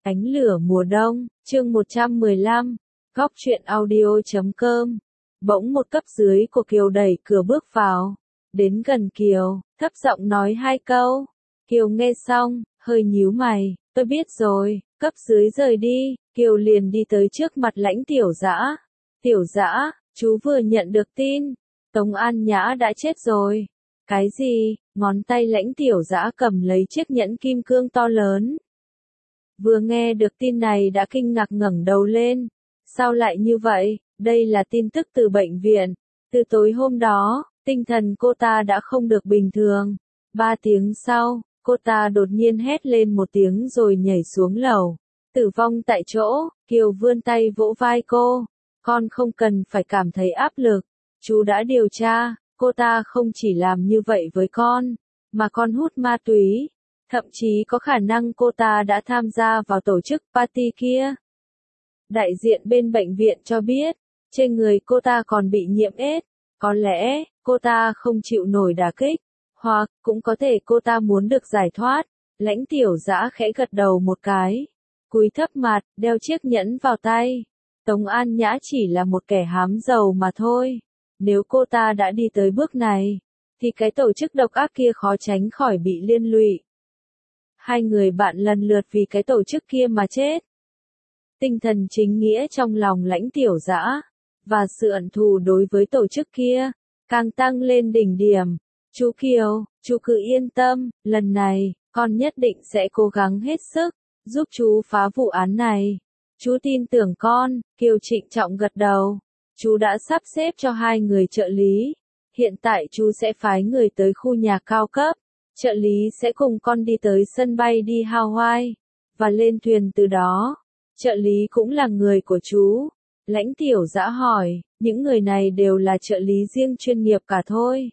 Ánh lửa mùa đông, chương 115, góc truyện audio.com. Bỗng một cấp dưới của Kiều đẩy cửa bước vào, đến gần Kiều, thấp giọng nói hai câu. Kiều nghe xong, hơi nhíu mày, tôi biết rồi, cấp dưới rời đi, Kiều liền đi tới trước mặt Lãnh Tiểu Dã. Tiểu Dã, chú vừa nhận được tin, Tống An Nhã đã chết rồi. Cái gì? Ngón tay Lãnh Tiểu Dã cầm lấy chiếc nhẫn kim cương to lớn. Vừa nghe được tin này đã kinh ngạc ngẩng đầu lên. Sao lại như vậy? Đây là tin tức từ bệnh viện. Từ tối hôm đó, tinh thần cô ta đã không được bình thường. 3 tiếng sau, cô ta đột nhiên hét lên một tiếng rồi nhảy xuống lầu. Tử vong tại chỗ. Kiều vươn tay vỗ vai cô. Con không cần phải cảm thấy áp lực. Chú đã điều tra, cô ta không chỉ làm như vậy với con, mà con hút ma túy. Thậm chí có khả năng cô ta đã tham gia vào tổ chức party kia. Đại diện bên bệnh viện cho biết, trên người cô ta còn bị nhiễm AIDS. Có lẽ, cô ta không chịu nổi đả kích, hoặc cũng có thể cô ta muốn được giải thoát. Lãnh Tiểu Dã khẽ gật đầu một cái, cúi thấp mặt, đeo chiếc nhẫn vào tay. Tống An Nhã chỉ là một kẻ hám giàu mà thôi. Nếu cô ta đã đi tới bước này, thì cái tổ chức độc ác kia khó tránh khỏi bị liên lụy. Hai người bạn lần lượt vì cái tổ chức kia mà chết. Tinh thần chính nghĩa trong lòng Lãnh Tiểu Dã, và sự ẩn thù đối với tổ chức kia, càng tăng lên đỉnh điểm. Chú Kiều, chú cứ yên tâm, lần này, con nhất định sẽ cố gắng hết sức, giúp chú phá vụ án này. Chú tin tưởng con. Kiều trịnh trọng gật đầu. Chú đã sắp xếp cho 2 người trợ lý. Hiện tại chú sẽ phái người tới khu nhà cao cấp. Trợ lý sẽ cùng con đi tới sân bay đi Hawaii, và lên thuyền từ đó. Trợ lý cũng là người của chú. Lãnh Tiểu Dã hỏi, những người này đều là trợ lý riêng chuyên nghiệp cả thôi.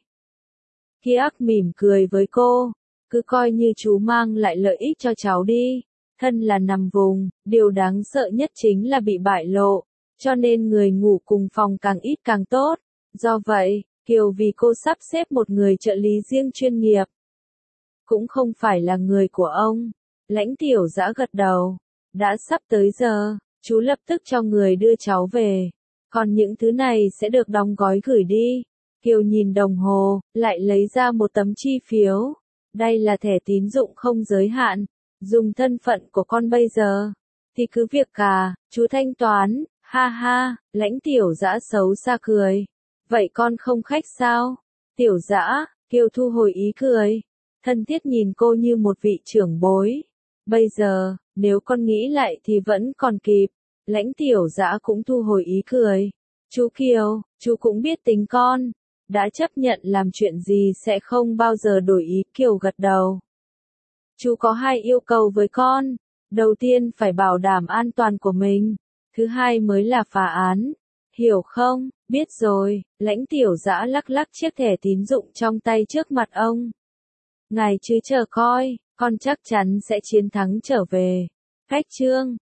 Kiak mỉm cười với cô, cứ coi như chú mang lại lợi ích cho cháu đi. Thân là nằm vùng, điều đáng sợ nhất chính là bị bại lộ, cho nên người ngủ cùng phòng càng ít càng tốt. Do vậy, Kiều vì cô sắp xếp một người trợ lý riêng chuyên nghiệp. Cũng không phải là người của ông. Lãnh Tiểu Dã gật đầu. Đã sắp tới giờ, chú lập tức cho người đưa cháu về. Còn những thứ này sẽ được đóng gói gửi đi. Kiều nhìn đồng hồ, lại lấy ra một tấm chi phiếu. Đây là thẻ tín dụng không giới hạn. Dùng thân phận của con bây giờ, thì cứ việc cả, chú thanh toán. Ha ha, Lãnh Tiểu Dã xấu xa cười. Vậy con không khách sao? Tiểu Dã, Kiều thu hồi ý cười. Thân thiết nhìn cô như một vị trưởng bối. Bây giờ, nếu con nghĩ lại thì vẫn còn kịp. Lãnh Tiểu Dã cũng thu hồi ý cười. Chú Kiều, chú cũng biết tính con. Đã chấp nhận làm chuyện gì sẽ không bao giờ đổi ý. Kiều gật đầu. Chú có 2 yêu cầu với con. Đầu tiên phải bảo đảm an toàn của mình. Thứ hai mới là phá án. Hiểu không? Biết rồi. Lãnh Tiểu Dã lắc lắc chiếc thẻ tín dụng trong tay trước mặt ông. Ngài chứ chờ coi, con chắc chắn sẽ chiến thắng trở về. Khách trương,